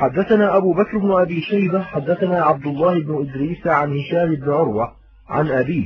حدثنا أبو بكر بن أبي شيبة حدثنا عبد الله بن إدريس عن هشام بن عروة عن أبيه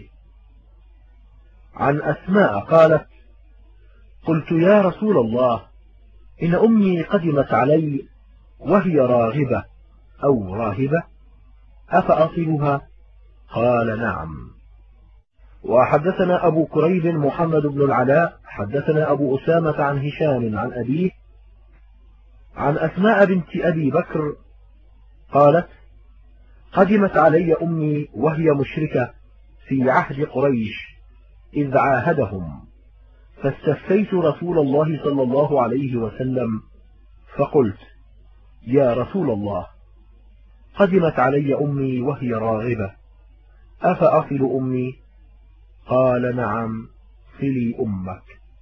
عن أسماء قالت: قلت يا رسول الله، إن أمي قدمت علي وهي راغبة أو راهبة، أفأصلها؟ قال: نعم. وحدثنا أبو كريب محمد بن العلاء حدثنا أبو أسامة عن هشام عن أبيه عن أسماء بنت أبي بكر قالت: قدمت علي أمي وهي مشركة في عهد قريش إذ عاهدهم، فاستفتيت رسول الله صلى الله عليه وسلم فقلت: يا رسول الله، قدمت علي أمي وهي راغبة، أفأصل أمي؟ قال: نعم، صلي أمك.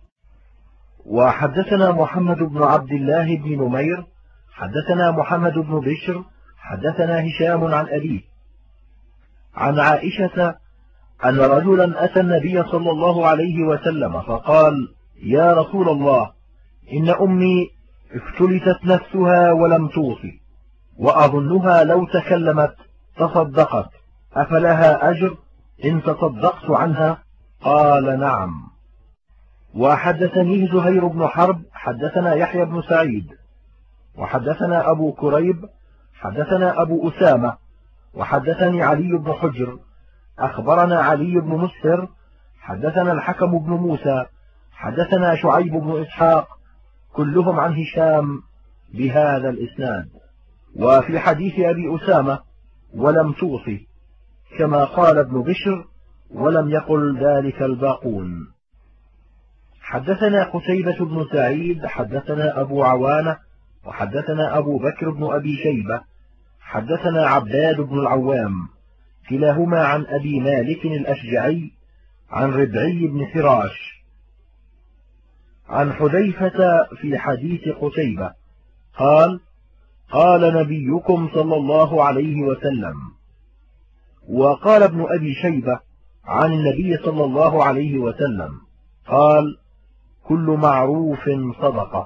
وحدثنا محمد بن عبد الله بن نمير حدثنا محمد بن بشر حدثنا هشام عن أبيه عن عائشة أن رجلا أتى النبي صلى الله عليه وسلم فقال: يا رسول الله، إن أمي افتلتت نفسها ولم توصي، وأظنها لو تكلمت تصدقت، أفلها أجر إن تصدقت عنها؟ قال: نعم. وحدثني زهير بن حرب حدثنا يحيى بن سعيد وحدثنا أبو كريب حدثنا أبو أسامة وحدثني علي بن حجر أخبرنا علي بن مسهر حدثنا الحكم بن موسى حدثنا شعيب بن إسحاق كلهم عن هشام بهذا الإسناد. وفي حديث أبي أسامة: ولم توصي، كما قال ابن بشر، ولم يقل ذلك الباقون. حدثنا قتيبة بن سعيد حدثنا أبو عوانة وحدثنا أبو بكر بن أبي شيبة حدثنا عباد بن العوام كلاهما عن أبي مالك الأشجعي عن ربعي بن فراش عن حذيفة في حديث قتيبة قال: قال نبيكم صلى الله عليه وسلم. وقال ابن أبي شيبة عن النبي صلى الله عليه وسلم قال: كل معروف صدقة.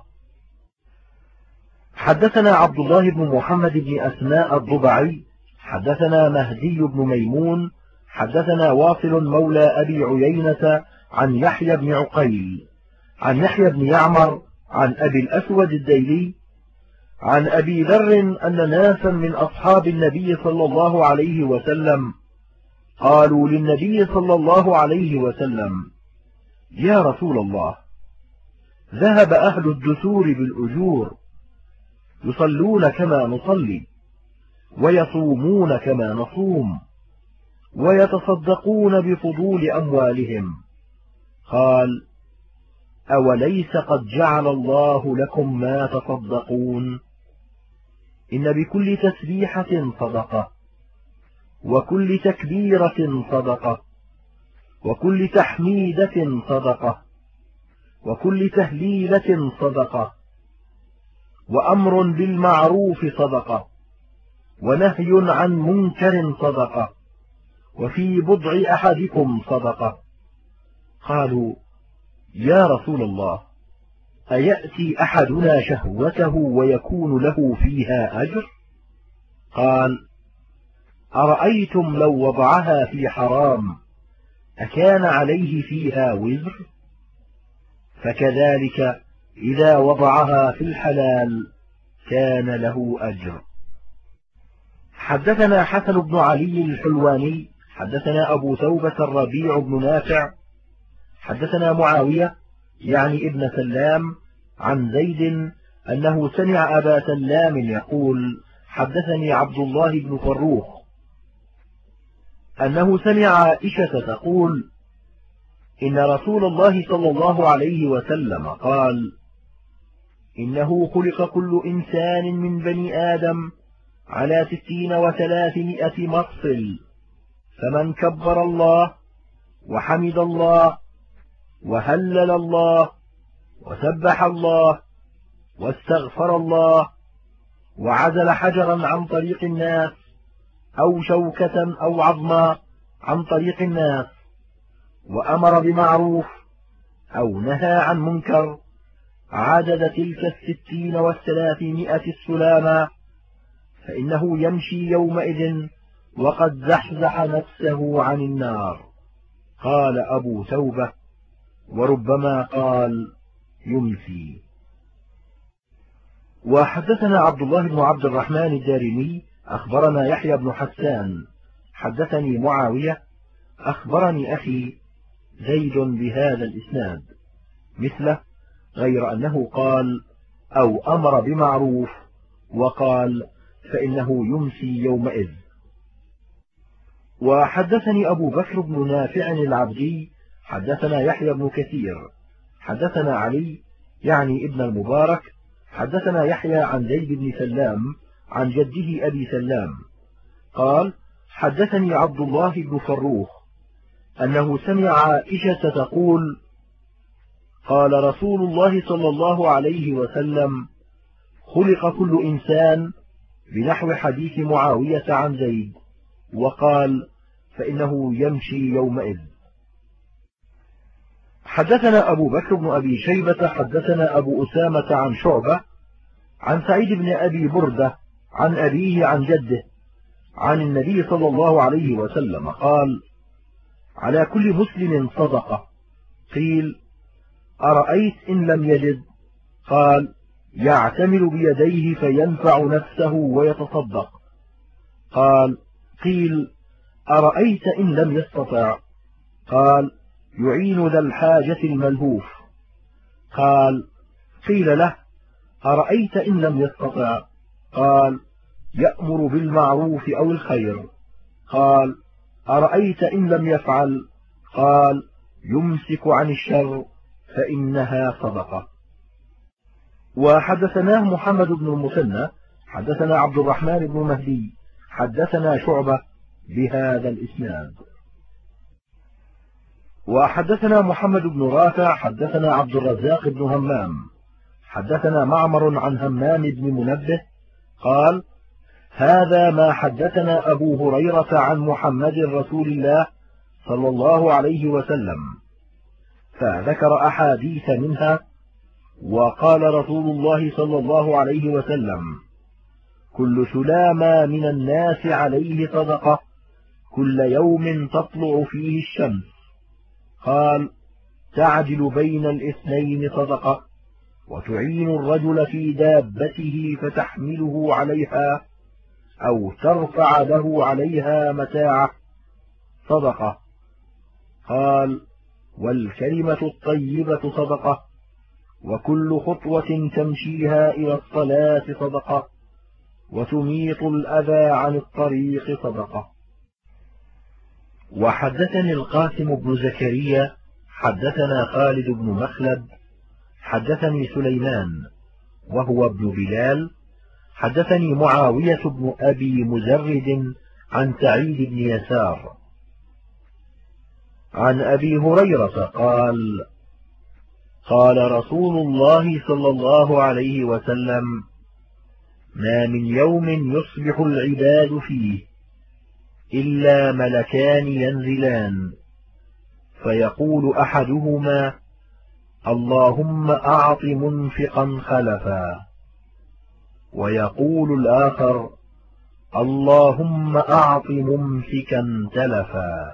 حدثنا عبد الله بن محمد بن أسماء الضبعي حدثنا مهدي بن ميمون حدثنا واصل مولى أبي عيينة عن يحيى بن عقيل عن يحيى بن يعمر عن أبي الأسود الديلي عن أبي ذر أن ناسا من أصحاب النبي صلى الله عليه وسلم قالوا للنبي صلى الله عليه وسلم: يا رسول الله، ذهب أهل الدثور بالأجور، يصلون كما نصلي، ويصومون كما نصوم، ويتصدقون بفضول أموالهم. قال: أوليس قد جعل الله لكم ما تصدقون؟ إن بكل تسبيحة صدقة، وكل تكبيرة صدقة، وكل تحميدة صدقة، وكل تهليلة صدقة، وأمر بالمعروف صدقة، ونهي عن منكر صدقة، وفي بضع أحدكم صدقة. قالوا: يا رسول الله، أيأتي أحدنا شهوته ويكون له فيها أجر؟ قال: أرأيتم لو وضعها في حرام أكان عليه فيها وزر؟ فكذلك إذا وضعها في الحلال كان له أجر. حدثنا حسن بن علي الحلواني حدثنا أبو توبة الربيع بن نافع حدثنا معاوية يعني ابن سلام عن زيد أنه سمع أبا سلام يقول: حدثني عبد الله بن فروخ أنه سمع عائشة تقول: إن رسول الله صلى الله عليه وسلم قال: إنه خلق كل إنسان من بني آدم على 60 و300 مفصل، فمن كبر الله وحمد الله وهلل الله وسبح الله واستغفر الله وعزل حجرا عن طريق الناس أو شوكة أو عظما عن طريق الناس وأمر بمعروف أو نهى عن منكر عدد تلك 60 و300 السلامة فإنه يمشي يومئذ وقد زحزح نفسه عن النار. قال أبو توبة: وربما قال يمسي. وحدثنا عبد الله بن عبد الرحمن الدارمي أخبرنا يحيى بن حسان حدثني معاوية أخبرني أخي زيد بهذا الإسناد مثله، غير أنه قال: أو أمر بمعروف، وقال: فإنه يمسي يومئذ. وحدثني أبو بكر بن نافع العبدي حدثنا يحيى بن كثير حدثنا علي يعني ابن المبارك حدثنا يحيى عن زيد بن سلام عن جده أبي سلام قال: حدثني عبد الله بن فروخ أنه سمع عائشة تقول: قال رسول الله صلى الله عليه وسلم: خلق كل إنسان، بنحو حديث معاوية عن زيد، وقال: فإنه يمشي يومئذ. حدثنا أبو بكر بن أبي شيبة حدثنا أبو أسامة عن شعبة عن سعيد بن أبي بردة عن أبيه عن جده عن النبي صلى الله عليه وسلم قال: على كل مسلم صدقة. قيل: أرأيت إن لم يجد؟ قال: يعتمل بيديه فينفع نفسه ويتصدق. قيل: أرأيت إن لم يستطع؟ قال: يعين ذا الحاجة الملهوف. قيل له: أرأيت إن لم يستطع؟ قال: يأمر بالمعروف أو الخير. قال: أرأيت إن لم يفعل؟ قال: يمسك عن الشر فإنها صدقة. وحدثناه محمد بن المثنى حدثنا عبد الرحمن بن مهدي حدثنا شعبة بهذا الإسناد. وحدثنا محمد بن رافع حدثنا عبد الرزاق بن همام حدثنا معمر عن همام بن منبه قال: هذا ما حدثنا أبو هريرة عن محمد رسول الله صلى الله عليه وسلم، فذكر أحاديث منها، وقال رسول الله صلى الله عليه وسلم: كل سلامة من الناس عليه صدقة كل يوم تطلع فيه الشمس. قال: تعجل بين الاثنين صدقة، وتعين الرجل في دابته فتحمله عليها أو ترفع له عليها متاعه صدقة. قال: والكلمة الطيبة صدقة، وكل خطوة تمشيها إلى الصلاة صدقة، وتميط الأذى عن الطريق صدقة. وحدثني القاسم بن زكريا حدثنا خالد بن مخلد حدثني سليمان وهو ابن بلال حدثني معاوية بن أبي مزرد عن سعيد بن يسار عن أبي هريرة قال: قال رسول الله صلى الله عليه وسلم: ما من يوم يصبح العباد فيه إلا ملكان ينزلان، فيقول أحدهما: اللهم أعط منفقا خلفا، ويقول الآخر: اللهم أعط ممسكا تلفا.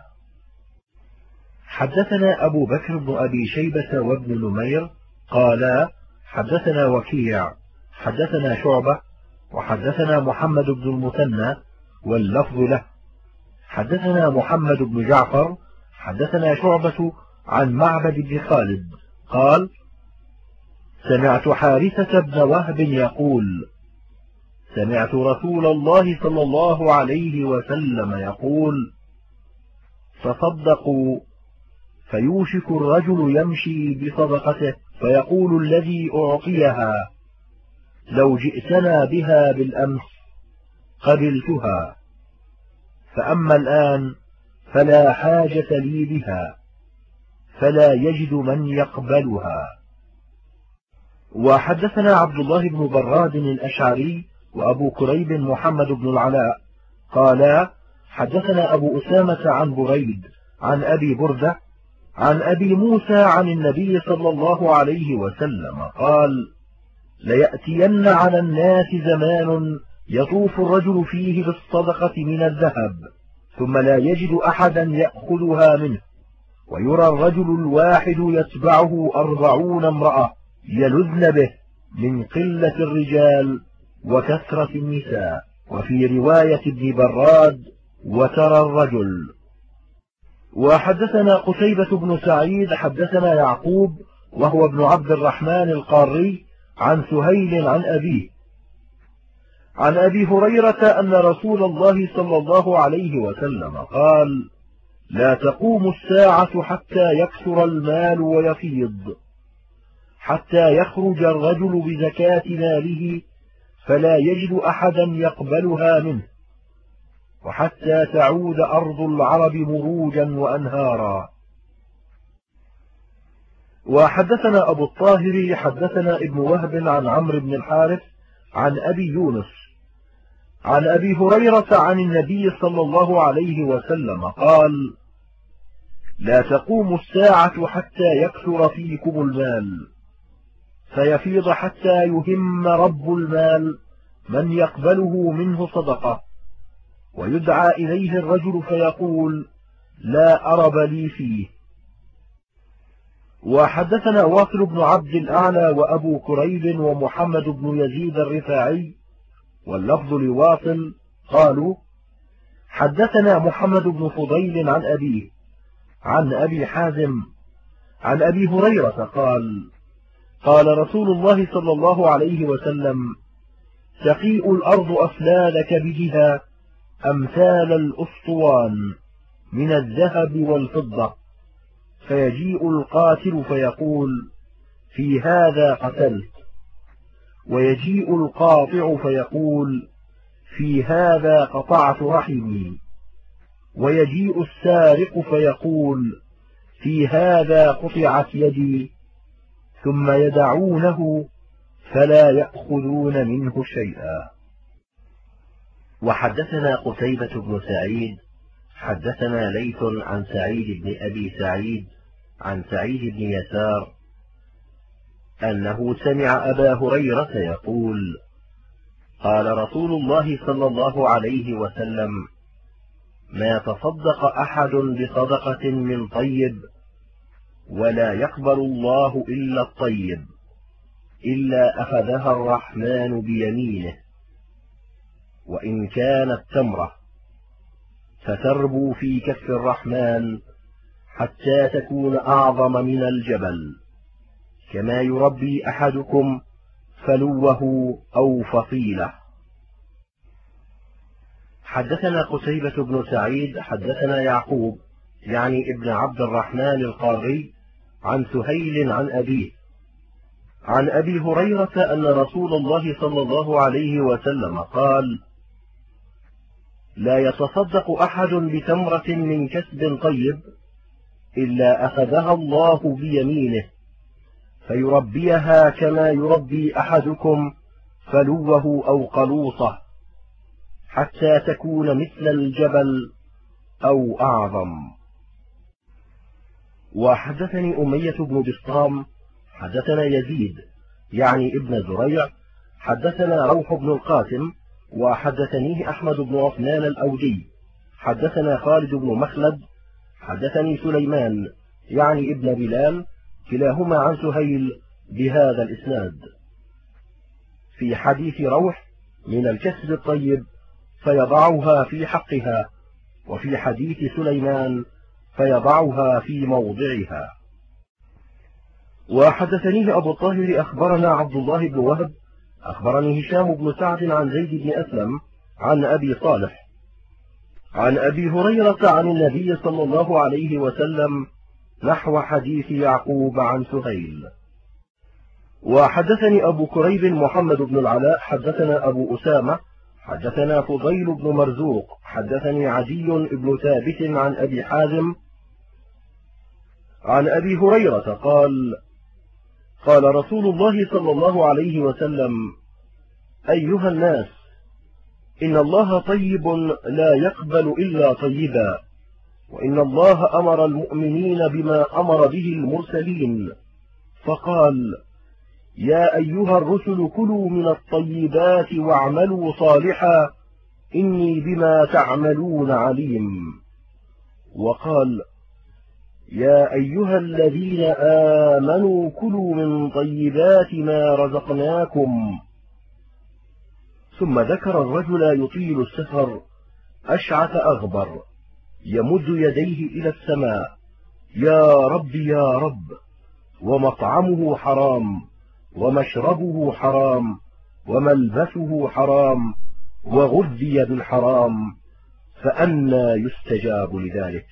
حدثنا أبو بكر بن أبي شيبة وابن نمير قالا: حدثنا وكيع حدثنا شعبة وحدثنا محمد بن المثنى واللفظ له. حدثنا محمد بن جعفر حدثنا شعبة عن معبد بن خالد قال: سمعت حارثة بن وهب يقول: سمعت رسول الله صلى الله عليه وسلم يقول: تصدقوا، فيوشك الرجل يمشي بصدقته فيقول الذي أعطيها: لو جئتنا بها بالأمس قبلتها، فأما الآن فلا حاجة لي بها، فلا يجد من يقبلها. وحدثنا عبد الله بن براد الأشعري وأبو كريب محمد بن العلاء قالا: حدثنا أبو أسامة عن بريد عن أبي بردة عن أبي موسى عن النبي صلى الله عليه وسلم قال: ليأتين على الناس زمان يطوف الرجل فيه بالصدقة من الذهب ثم لا يجد أحدا يأخذها منه، ويرى الرجل الواحد يتبعه 40 امرأة يلذن به من قلة الرجال وكثرة النساء. وفي رواية ابن براد وترى الرجل. وحدثنا قتيبة بن سعيد حدثنا يعقوب وهو ابن عبد الرحمن القاري عن سهيل عن أبيه عن أبي هريرة أن رسول الله صلى الله عليه وسلم قال: لا تقوم الساعة حتى يكثر المال ويفيض، حتى يخرج الرجل بزكاة ماله فلا يجد أحدا يقبلها منه، وحتى تعود أرض العرب مروجا وأنهارا. وحدثنا أبو الطاهر حدثنا ابن وهب عن عمرو بن الحارث عن أبي يونس عن أبي هريرة عن النبي صلى الله عليه وسلم قال: لا تقوم الساعة حتى يكثر فيكم المال فيفيض حتى يهم رب المال من يقبله منه صدقة، ويدعى إليه الرجل فيقول: لا أرب لي فيه. وحدثنا واصل بن عبد الأعلى وأبو كريب ومحمد بن يزيد الرفاعي واللفظ لواصل قالوا: حدثنا محمد بن فضيل عن أبيه عن أبي حازم عن أبي هريرة قال: قال رسول الله صلى الله عليه وسلم: تقيء الأرض أفلال كبدها أمثال الأسطوان من الذهب والفضة، فيجيء القاتل فيقول: في هذا قتلت، ويجيء القاطع فيقول: في هذا قطعت رحمي، ويجيء السارق فيقول: في هذا قطعت يدي، ثم يدعونه فلا يأخذون منه شيئا. وحدثنا قتيبة بن سعيد حدثنا ليث عن سعيد بن أبي سعيد عن سعيد بن يسار أنه سمع أبا هريرة يقول: قال رسول الله صلى الله عليه وسلم: ما تصدق أحد بصدقة من طيب ولا يقبل الله إلا الطيب إلا أخذها الرحمن بيمينه، وإن كانت تمرة فتربو في كف الرحمن حتى تكون أعظم من الجبل، كما يربي أحدكم فلوه أو فصيله. حدثنا قتيبة بن سعيد حدثنا يعقوب يعني ابن عبد الرحمن القاري عن سهيل عن أبيه عن أبي هريرة أن رسول الله صلى الله عليه وسلم قال: لا يتصدق أحد بتمرة من كسب طيب إلا أخذها الله بيمينه فيربيها كما يربي أحدكم فلوه أو قلوصه حتى تكون مثل الجبل أو أعظم. وحدثني أمية بن بسطام حدثنا يزيد يعني ابن زريع حدثنا روح بن القاسم وحدثنيه أحمد بن عثمان الأودي حدثنا خالد بن مخلد حدثني سليمان يعني ابن بلال كلاهما عن سهيل بهذا الإسناد. في حديث روح: من الكسب الطيب فيضعها في حقها، وفي حديث سليمان: فيضعها في موضعها. وحدثنيه أبو الطاهر أخبرنا عبد الله بن وهب أخبرني هشام بن سعد عن زيد بن أسلم عن أبي صالح عن أبي هريرة عن النبي صلى الله عليه وسلم نحو حديث يعقوب عن سهيل. وحدثني أبو كريب محمد بن العلاء حدثنا أبو أسامة حدثنا فضيل بن مرزوق حدثني عدي بن ثابت عن أبي حازم عن أبي هريرة قال: قال رسول الله صلى الله عليه وسلم: أيها الناس، إن الله طيب لا يقبل إلا طيبا، وإن الله أمر المؤمنين بما أمر به المرسلين، فقال: يا أيها الرسل كلوا من الطيبات واعملوا صالحا إني بما تعملون عليم. وقال يا أيها الذين آمنوا كلوا من طيبات ما رزقناكم. ثم ذكر الرجل يطيل السفر أشعث أغبر يمد يديه إلى السماء يا رب يا رب، ومطعمه حرام ومشربه حرام وملبسه حرام وغذي بالحرام، فأنى يستجاب لذلك؟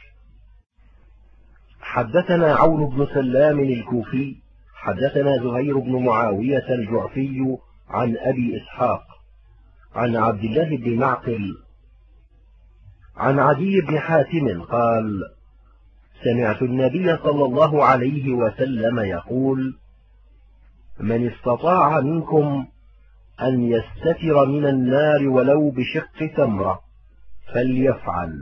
حدثنا عون بن سلام الكوفي حدثنا زهير بن معاوية الجعفي عن أبي إسحاق عن عبد الله بن معقل عن عدي بن حاتم قال سمعت النبي صلى الله عليه وسلم يقول من استطاع منكم أن يستتر من النار ولو بشق تمرة فليفعل.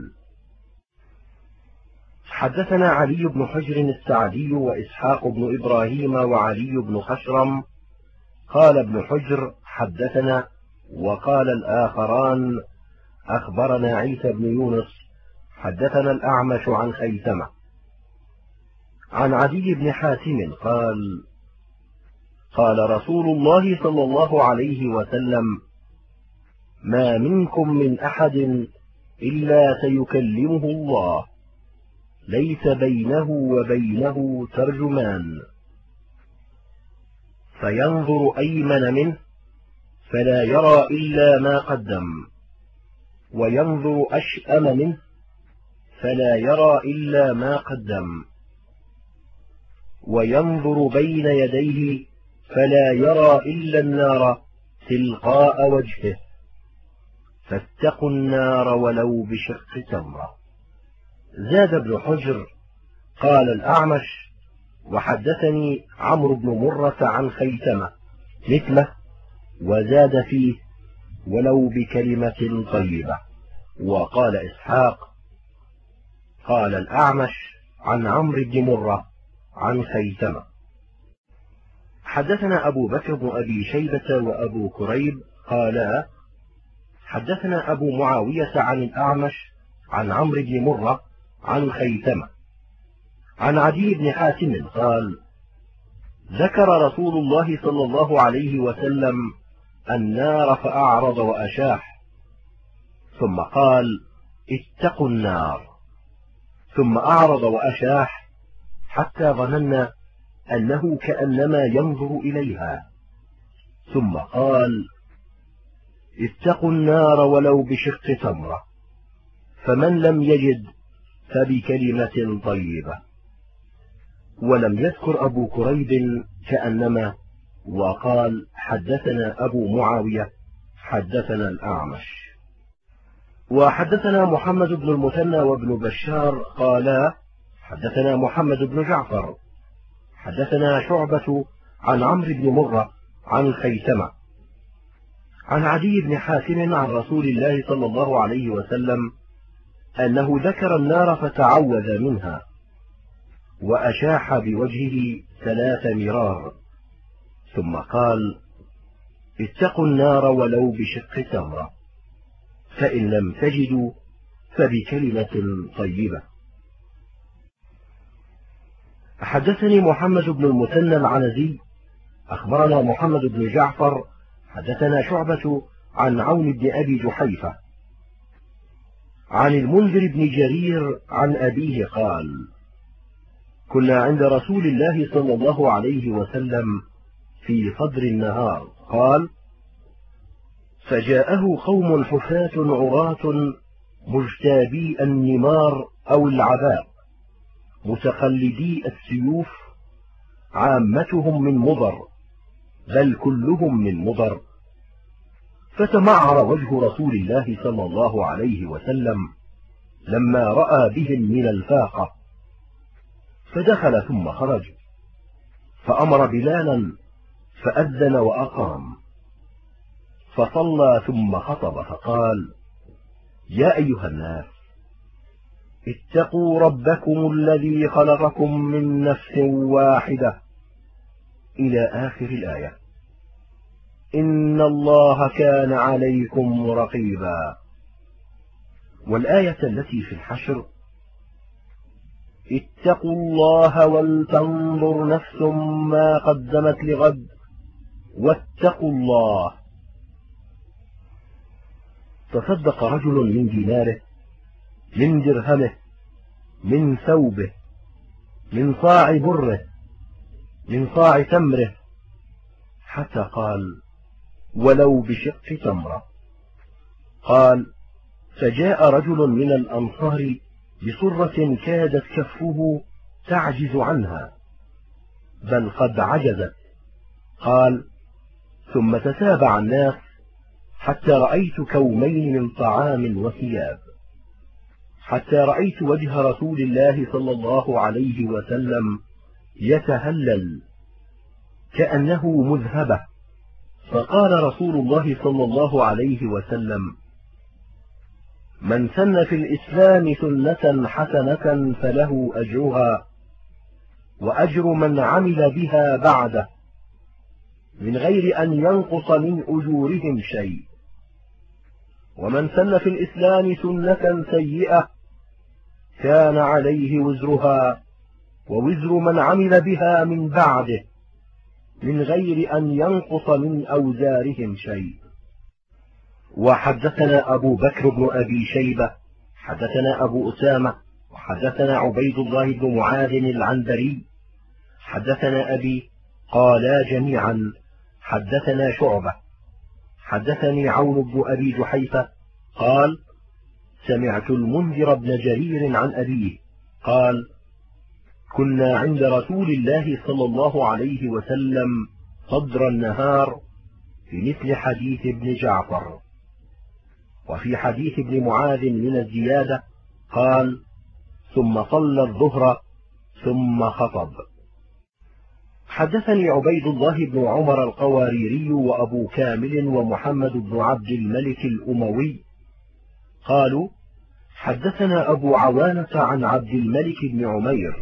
حدثنا علي بن حجر السعدي وإسحاق بن إبراهيم وعلي بن خشرم قال ابن حجر حدثنا، وقال الآخران أخبرنا عيسى بن يونس حدثنا الأعمش عن خيثمة عن عدي بن حاتم قال قال رسول الله صلى الله عليه وسلم ما منكم من أحد إلا سيكلمه الله ليس بينه وبينه ترجمان، فينظر أيمن منه فلا يرى إلا ما قدم، وينظر أشأم منه فلا يرى إلا ما قدم، وينظر بين يديه فلا يرى إلا النار تلقاء وجهه، فاتقوا النار ولو بشق تمرة. زاد ابن حجر قال الأعمش وحدثني عمرو بن مرة عن خيثمة مثله، وزاد فيه ولو بكلمة طيبة. وقال إسحاق قال الأعمش عن عمرو بن مرة عن خيثمة. حدثنا أبو بكر بن أبي شيبة وأبو كريب قالا حدثنا أبو معاوية عن الأعمش عن عمرو بن مرة عن خيثمة عن عدي بن حاتم قال ذكر رسول الله صلى الله عليه وسلم النار فأعرض وأشاح، ثم قال اتقوا النار، ثم أعرض وأشاح حتى ظننا أنه كأنما ينظر إليها، ثم قال اتقوا النار ولو بشق تمرة، فمن لم يجد فبكلمة طيبة. ولم يذكر أبو كريب كأنما، وقال حدثنا أبو معاوية حدثنا الأعمش. وحدثنا محمد بن المثنى وابن بشار قالا حدثنا محمد بن جعفر حدثنا شعبة عن عمرو بن مرة عن خيثمة عن عدي بن حاتم عن رسول الله صلى الله عليه وسلم أنه ذكر النار فتعوذ منها، وأشاح بوجهه 3 مرار، ثم قال اتقوا النار ولو بشق تمرة، فإن لم تجدوا فبكلمة طيبة. حدثني محمد بن المثنى العنزي أخبرنا محمد بن جعفر حدثنا شعبة عن عون بن أبي جحيفة عن المنذر بن جرير عن أبيه قال كنا عند رسول الله صلى الله عليه وسلم في صدر النهار، قال فجاءه قوم حفاة عراة مجتابي النمار أو العباء متقلدي السيوف، عامتهم من مضر بل كلهم من مضر، فتمعر وجه رسول الله صلى الله عليه وسلم لما رأى بهم من الفاقة، فدخل ثم خرج، فأمر بلالا فأذن وأقام، فصلى ثم خطب فقال يا أيها الناس اتقوا ربكم الذي خلقكم من نفس واحدة، إلى آخر الآية. إن الله كان عليكم رقيبا. والآية التي في الحشر: اتقوا الله ولتنظر نفس ما قدمت لغد واتقوا الله. تصدق رجل من ديناره، من درهمه، من ثوبه، من صاع بره، من صاع تمره، حتى قال: ولو بشق تمرة. قال: فجاء رجل من الأنصار بصرة كادت كفه تعجز عنها، بل قد عجزت. قال: ثم تتابع الناس حتى رأيت كومين من طعام وثياب، حتى رأيت وجه رسول الله صلى الله عليه وسلم يتهلل كأنه مذهبة. فقال رسول الله صلى الله عليه وسلم: من سن في الإسلام سنة حسنة فله أجرها وأجر من عمل بها بعده من غير أن ينقص من أجورهم شيء، ومن سن في الإسلام سنة سيئة كان عليه وزرها ووزر من عمل بها من بعده من غير أن ينقص من أوزارهم شيء. وحدثنا أبو بكر بن أبي شيبة حدثنا أبو أسامة وحدثنا عبيد الله بن معاذ العنبري حدثنا أبي قالا جميعا حدثنا شعبة حدثني عون بن أبي جحيفة قال: سمعت المنذر بن جرير عن أبيه قال: كنا عند رسول الله صلى الله عليه وسلم صدر النهار في مثل حديث ابن جعفر. وفي حديث ابن معاذ من الزيادة قال: ثم صلى الظهر ثم خطب. حدثني عبيد الله بن عمر القواريري وأبو كامل ومحمد بن عبد الملك الأموي قالوا: حدثنا أبو عوانة عن عبد الملك بن عمير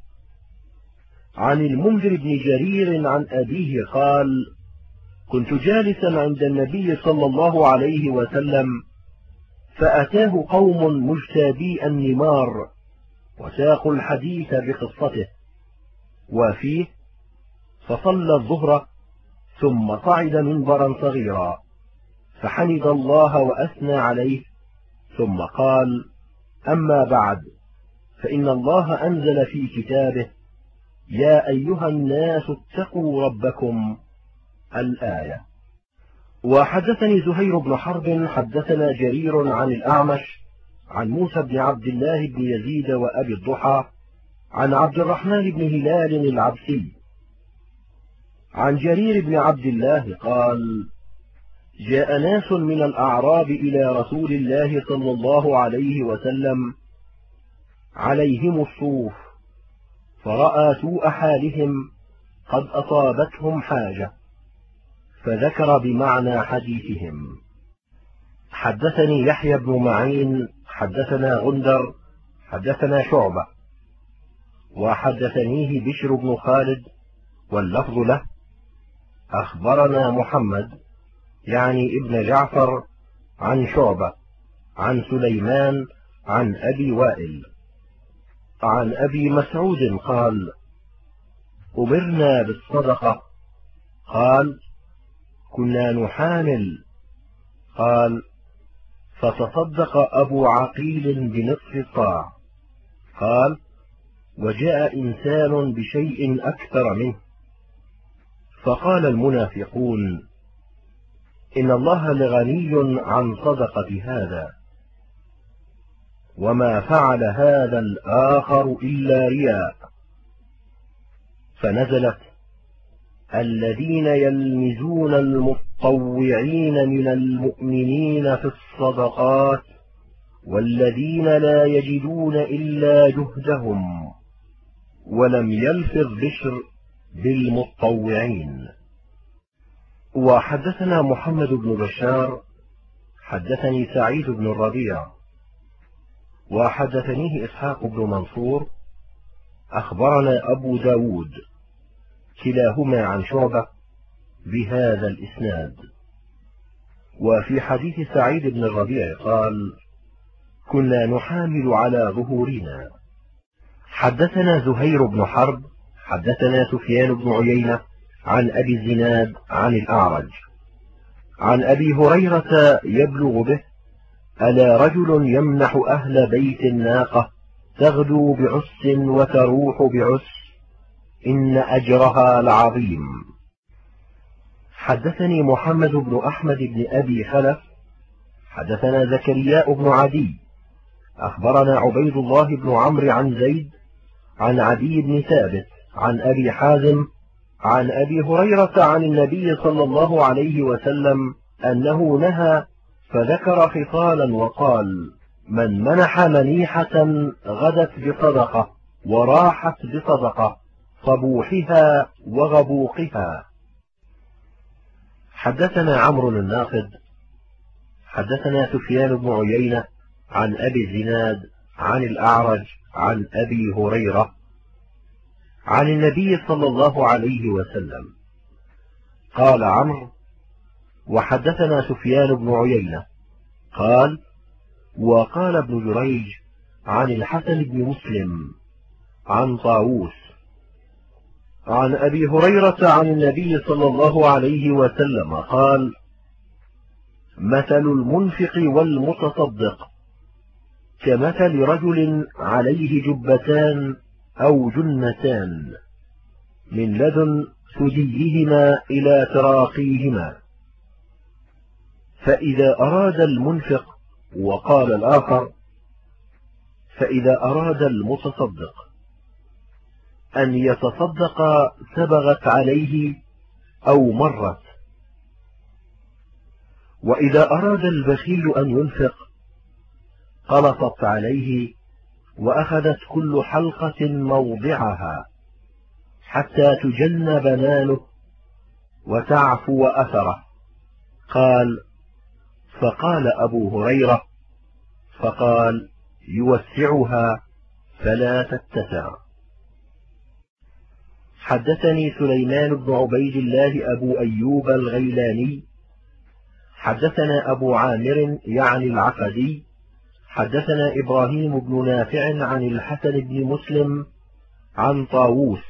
عن المنذر بن جرير عن أبيه قال: كنت جالسا عند النبي صلى الله عليه وسلم فأتاه قوم مجتابي النمار وساقوا الحديث بقصته، وفيه: فصلى الظهر ثم صعد منبرا صغيرا فحمد الله وأثنى عليه ثم قال: أما بعد، فإن الله أنزل في كتابه: يا أيها الناس اتقوا ربكم، الآية. وحدثني زهير بن حرب حدثنا جرير عن الأعمش عن موسى بن عبد الله بن يزيد وأبي الضحى عن عبد الرحمن بن هلال العبسي عن جرير بن عبد الله قال: جاء ناس من الأعراب إلى رسول الله صلى الله عليه وسلم عليهم الصوف، فرأى سوء حالهم قد أصابتهم حاجة، فذكر بمعنى حديثهم. حدثني يحيى بن معين حدثنا غندر حدثنا شعبة وحدثنيه بشر بن خالد واللفظ له: أخبرنا محمد يعني ابن جعفر عن شعبة عن سليمان عن أبي وائل عن أبي مسعود قال: أمرنا بالصدقة. قال: كنا نحامل. قال: فتصدق أبو عقيل بنصف صاع. قال: وجاء إنسان بشيء أكثر منه، فقال المنافقون: إن الله لغني عن صدقة هذا، وما فعل هذا الآخر إلا رياء. فنزلت: الذين يلمزون المتطوعين من المؤمنين في الصدقات والذين لا يجدون إلا جهدهم، ولم يلفظ بشر بالمتطوعين. وحدثنا محمد بن بشار حدثني سعيد بن الربيع وحدثنيه إسحاق بن منصور أخبرنا أبو داود كلاهما عن شعبة بهذا الإسناد. وفي حديث سعيد بن الربيع قال: كنا نحامل على ظهورنا. حدثنا زهير بن حرب حدثنا سفيان بن عيينة عن أبي الزناد عن الأعرج عن أبي هريرة يبلغ به: ألا رجل يمنح أهل بيت الناقة تغدو بعس وتروح بعس إن أجرها لعظيم. حدثني محمد بن أحمد بن أبي خلف حدثنا زكرياء بن عدي أخبرنا عبيد الله بن عمرو عن زيد عن عدي بن ثابت عن أبي حازم عن أبي هريرة عن النبي صلى الله عليه وسلم أنه نهى فذكر خصالا وقال: من منح منيحة غدت بصدقة وراحت بصدقة صبوحها وغبوقها. حدثنا عمرو الناقد حدثنا سفيان بن عيينة عن أبي الزناد عن الأعرج عن أبي هريرة عن النبي صلى الله عليه وسلم. قال عمرو: وحدثنا سفيان بن عيينة قال: وقال ابن جريج عن الحسن بن مسلم عن طاووس عن أبي هريرة عن النبي صلى الله عليه وسلم قال: مثل المنفق والمتصدق كمثل رجل عليه جبتان أو جنتان من لدن ثديهما إلى تراقيهما، فإذا أراد المنفق، وقال الآخر: فإذا أراد المتصدق أن يتصدق سبغت عليه أو مرت، وإذا أراد البخيل أن ينفق قلطت عليه وأخذت كل حلقة موضعها حتى تجن بنانه وتعفو أثره. قال: فقال أبو هريرة: فقال: يوسعها فلا تتسع. حدثني سليمان بن عبيد الله أبو أيوب الغيلاني حدثنا أبو عامر يعني العقدي حدثنا إبراهيم بن نافع عن الحسن بن مسلم عن طاووس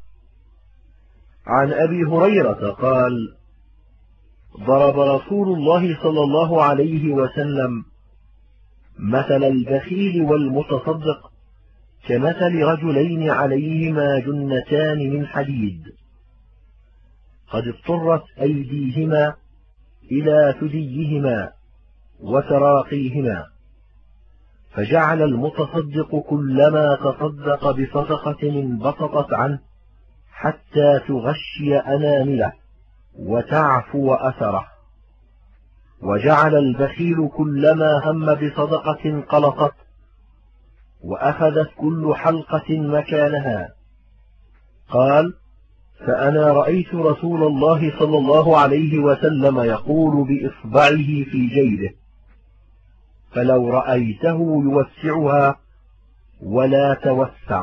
عن أبي هريرة قال: ضرب رسول الله صلى الله عليه وسلم مثل البخيل والمتصدق كمثل رجلين عليهما جنتان من حديد قد اضطرت أيديهما إلى ثديهما وتراقيهما، فجعل المتصدق كلما تصدق بصدقة انبسطت عنه حتى تغشي أنامله وتعفو أثره، وجعل البخيل كلما هم بصدقة قلطت وأخذت كل حلقة مكانها. قال: فأنا رأيت رسول الله صلى الله عليه وسلم يقول بإصبعه في جيبه: فلو رأيته يوسعها ولا توسع.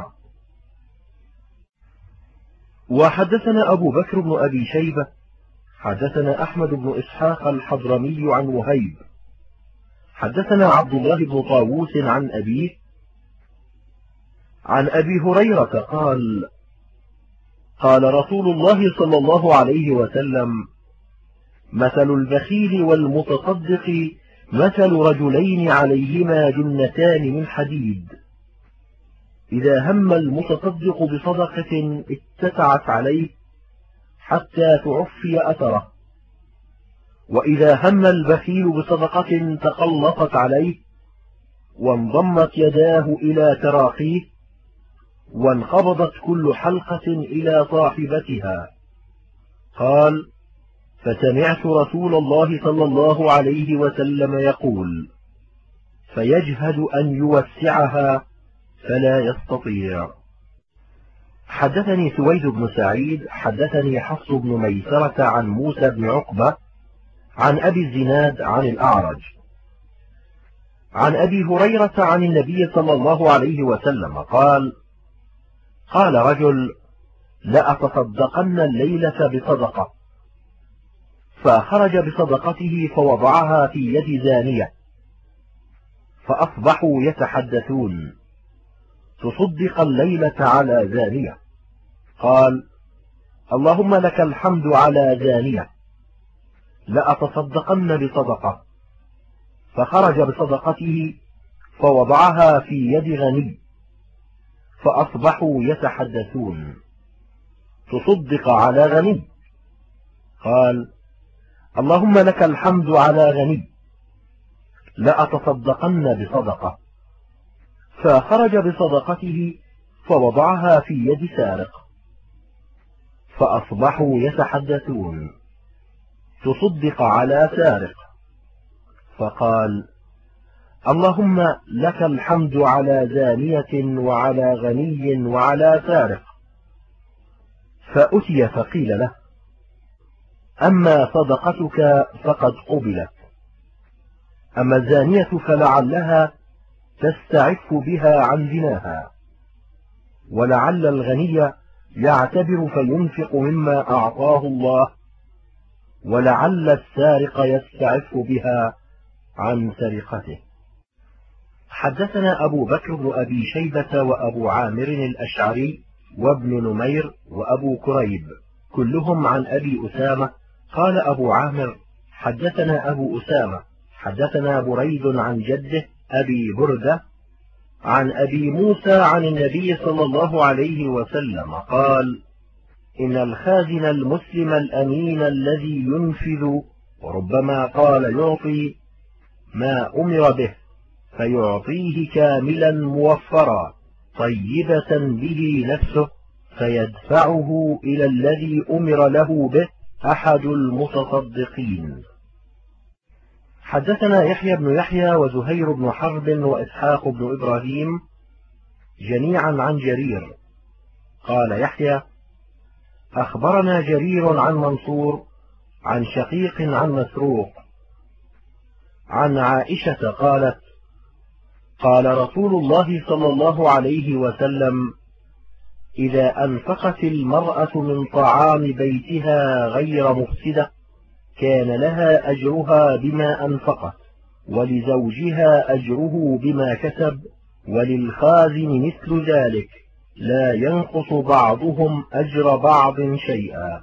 وحدثنا أبو بكر بن أبي شيبة حدثنا أحمد بن إسحاق الحضرمي عن وهيب حدثنا عبد الله بن طاووس عن أبيه عن أبي هريرة قال: قال رسول الله صلى الله عليه وسلم: مثل البخيل والمتصدق مثل رجلين عليهما جنتان من حديد، إذا هم المتصدق بصدقة اتسعت عليه حتى تعفي أثره، وإذا هم البخيل بصدقة تقلصت عليه وانضمت يداه إلى تراقيه وانقبضت كل حلقة إلى صاحبتها. قال: فسمعت رسول الله صلى الله عليه وسلم يقول: فيجهد أن يوسعها فلا يستطيع. حدثني سويد بن سعيد حدثني حفص بن ميسرة عن موسى بن عقبة عن أبي الزناد عن الأعرج عن أبي هريرة عن النبي صلى الله عليه وسلم قال: قال رجل: لأتصدقن الليلة بصدقة. فخرج بصدقته فوضعها في يد زانية، فأصبحوا يتحدثون: تصدق الليلة على زانية. قال: اللهم لك الحمد على زانية، لأتصدقن بصدقة. فخرج بصدقته فوضعها في يد غني، فأصبحوا يتحدثون: تصدق على غني. قال: اللهم لك الحمد على غني، لأتصدقن بصدقة. فخرج بصدقته فوضعها في يد سارق، فأصبحوا يتحدثون: تصدق على سارق. فقال: اللهم لك الحمد على زانية وعلى غني وعلى سارق. فأتي فقيل له: أما صدقتك فقد قبلت، أما الزانية فلعلها تستعف بها عن زناها، ولعل الغني يعتبر فينفق مما أعطاه الله، ولعل السارق يستعف بها عن سرقته. حدثنا أبو بكر بن أبي شيبة وأبو عامر الأشعري وابن نمير وأبو كريب كلهم عن أبي أسامة. قال أبو عامر: حدثنا أبو أسامة حدثنا بريد عن جده أبي بردة عن أبي موسى عن النبي صلى الله عليه وسلم قال: إن الخازن المسلم الأمين الذي ينفذ وربما قال يعطي ما أمر به، فيعطيه كاملا موفرا طيبة به نفسه، فيدفعه إلى الذي أمر له به أحد المتصدقين. حدثنا يحيى بن يحيى وزهير بن حرب وإسحاق بن إبراهيم جميعا عن جرير. قال يحيى: أخبرنا جرير عن منصور عن شقيق عن مسروق عن عائشة قالت: قال رسول الله صلى الله عليه وسلم: إذا أنفقت المرأة من طعام بيتها غير مفسدة كان لها أجرها بما أنفقت، ولزوجها أجره بما كسب، وللخازن مثل ذلك، لا ينقص بعضهم أجر بعض شيئا.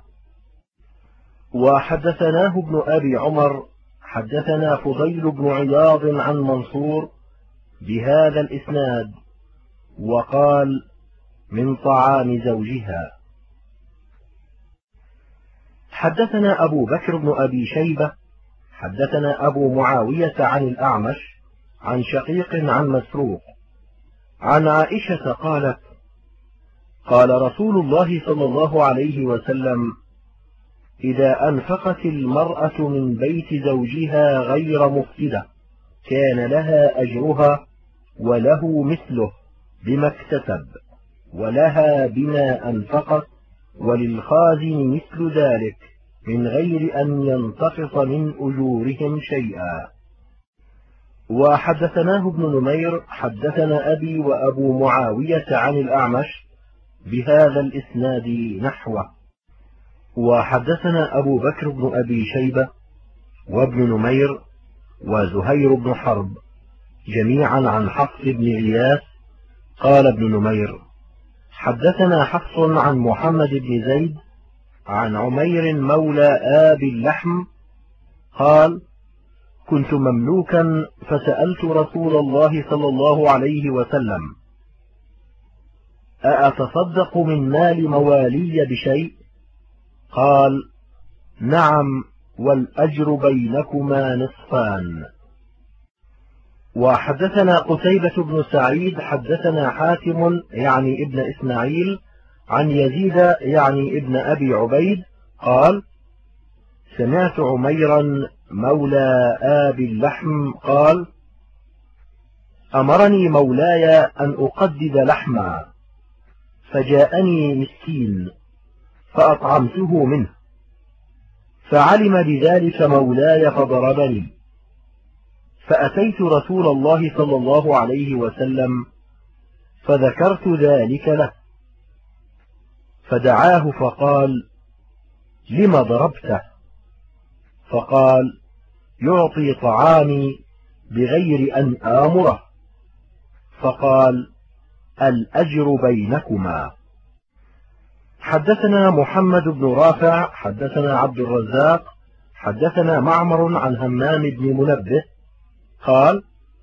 وحدثناه ابن أبي عمر حدثنا فضيل بن عياض عن منصور بهذا الإسناد، وقال: من طعام زوجها. حدثنا أبو بكر بن أبي شيبة حدثنا أبو معاوية عن الأعمش عن شقيق عن مسروق عن عائشة قالت: قال رسول الله صلى الله عليه وسلم: إذا أنفقت المرأة من بيت زوجها غير مفسدة كان لها أجرها وله مثله بما اكتسب، ولها بما أنفقت، وللخازن مثل ذلك من غير أن ينتقص من أجورهم شيئا. وحدثناه ابن نمير حدثنا أبي وأبو معاوية عن الأعمش بهذا الإسناد نحوه. وحدثنا أبو بكر بن أبي شيبة وابن نمير وزهير بن حرب جميعا عن حفص بن غياث قال ابن نمير: حدثنا حفص عن محمد بن زيد عن عمير مولى آبي اللحم قال: كنت مملوكا فسألت رسول الله صلى الله عليه وسلم: أأتصدق من مال موالي بشيء؟ قال: نعم، والأجر بينكما نصفان. وحدثنا قتيبة بن سعيد حدثنا حاتم يعني ابن إسماعيل عن يزيد يعني ابن أبي عبيد قال: سمعت عميرا مولى آبي اللحم قال: أمرني مولاي أن أقدد لحما، فجاءني مسكين فأطعمته منه، فعلم بذلك مولاي فضربني، فأتيت رسول الله صلى الله عليه وسلم فذكرت ذلك له، فدعاه فقال: لم ضربته؟ فقال: يعطي طعامي بغير أن آمره. فقال: الأجر بينكما. حدثنا محمد بن رافع حدثنا عبد الرزاق حدثنا معمر عن همام بن منبه قال: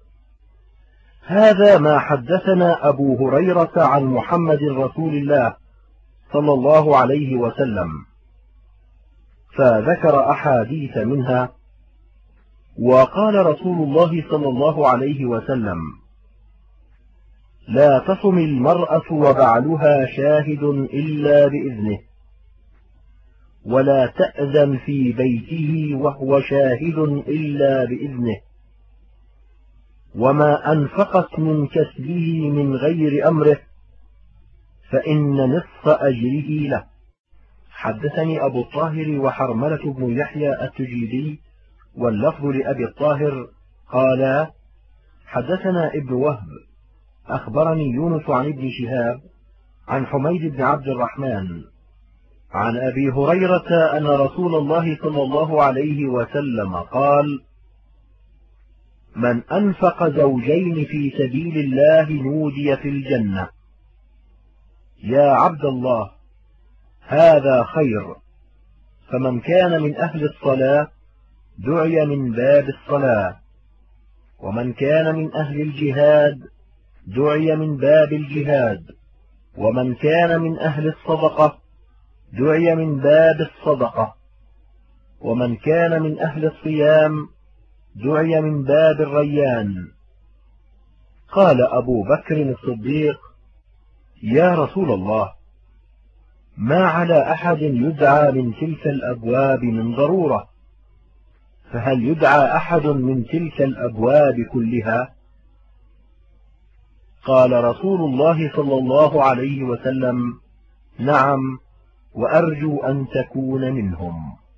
هذا ما حدثنا أبو هريرة عن محمد رسول الله صلى الله عليه وسلم، فذكر أحاديث منها. وقال رسول الله صلى الله عليه وسلم: لا تصم المرأة وبعلها شاهد إلا بإذنه، ولا تأذن في بيته وهو شاهد إلا بإذنه، وما أنفقت من كسبه من غير أمره فإن نصف أجره له. حدثني أبو الطاهر وحرملة بن يحيى التجيبي واللفظ لأبي الطاهر قال: حدثنا ابن وهب أخبرني يونس عن ابن شهاب عن حميد بن عبد الرحمن عن أبي هريرة أن رسول الله صلى الله عليه وسلم قال: من أنفق زوجين في سبيل الله نودي في الجنة. يا عبد الله، هذا خير. فمن كان من أهل الصلاة دعي من باب الصلاة، ومن كان من أهل الجهاد دعي من باب الجهاد، ومن كان من أهل الصدقة دعي من باب الصدقة، ومن كان من أهل الصيام دعي من باب الريان. قال أبو بكر الصديق: يا رسول الله، ما على أحد يدعى من تلك الأبواب من ضرورة، فهل يدعى أحد من تلك الأبواب كلها؟ قال رسول الله صلى الله عليه وسلم: نعم، وأرجو أن تكون منهم.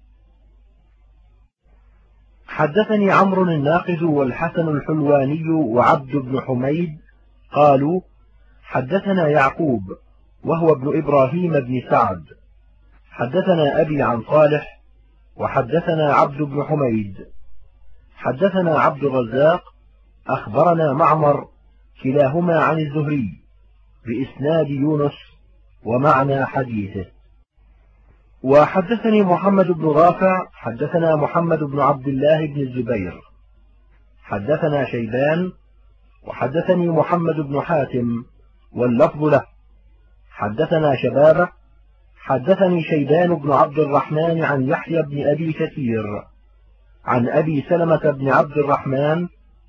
حدثني عمرو الناقد والحسن الحلواني وعبد بن حميد قالوا: حدثنا يعقوب وهو ابن إبراهيم بن سعد حدثنا أبي عن صالح، وحدثنا عبد بن حميد حدثنا عبد الرزاق أخبرنا معمر كلاهما عن الزهري بإسناد يونس ومعنى حديثه. وحدثني محمد بن رافع حدثنا محمد بن عبد الله بن الزبير حدثنا شيبان، وحدثني محمد بن حاتم واللفظ له، حدثنا شبابة حدثني شيبان بن عبد الرحمن عن يحيى بن أبي كثير عن أبي سلمة بن عبد الرحمن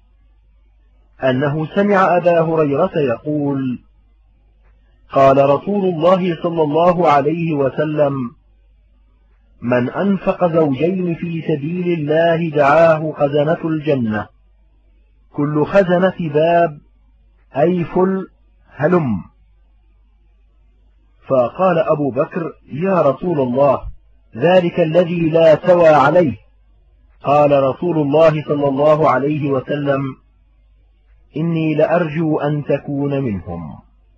أنه سمع أبا هريرة يقول: قال رسول الله صلى الله عليه وسلم: من أنفق زوجين في سبيل الله دعاه خزنة الجنة، كل خزنة باب أي فل هلم. فقال أبو بكر: يا رسول الله، ذلك الذي لا سوى عليه. قال رسول الله صلى الله عليه وسلم: إني لأرجو أن تكون منهم.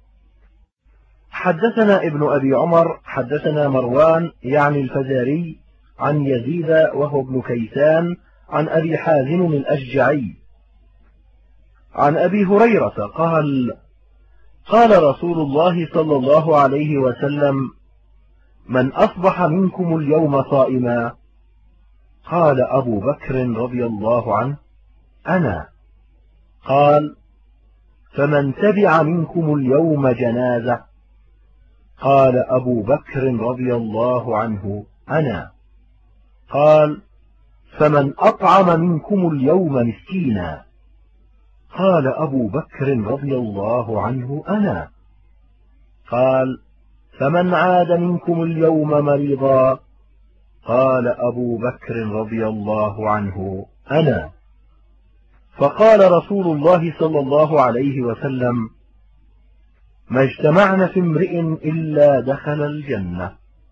حدثنا ابن أبي عمر حدثنا مروان يعني الفزاري عن يزيد وهو ابن كيسان عن أبي حازم الأشجعي عن أبي هريرة قال: قال رسول الله صلى الله عليه وسلم: من أصبح منكم اليوم صائما؟ قال أبو بكر رضي الله عنه: أنا. قال: فمن تبع منكم اليوم جنازة؟ قال أبو بكر رضي الله عنه: أنا. قال: فمن أطعم منكم اليوم مسكينا؟ قال أبو بكر رضي الله عنه: أنا. قال: فمن عاد منكم اليوم مريضا؟ قال أبو بكر رضي الله عنه: أنا. فقال رسول الله صلى الله عليه وسلم: ما اجتمعنا في امرئ إلا دخل الجنة.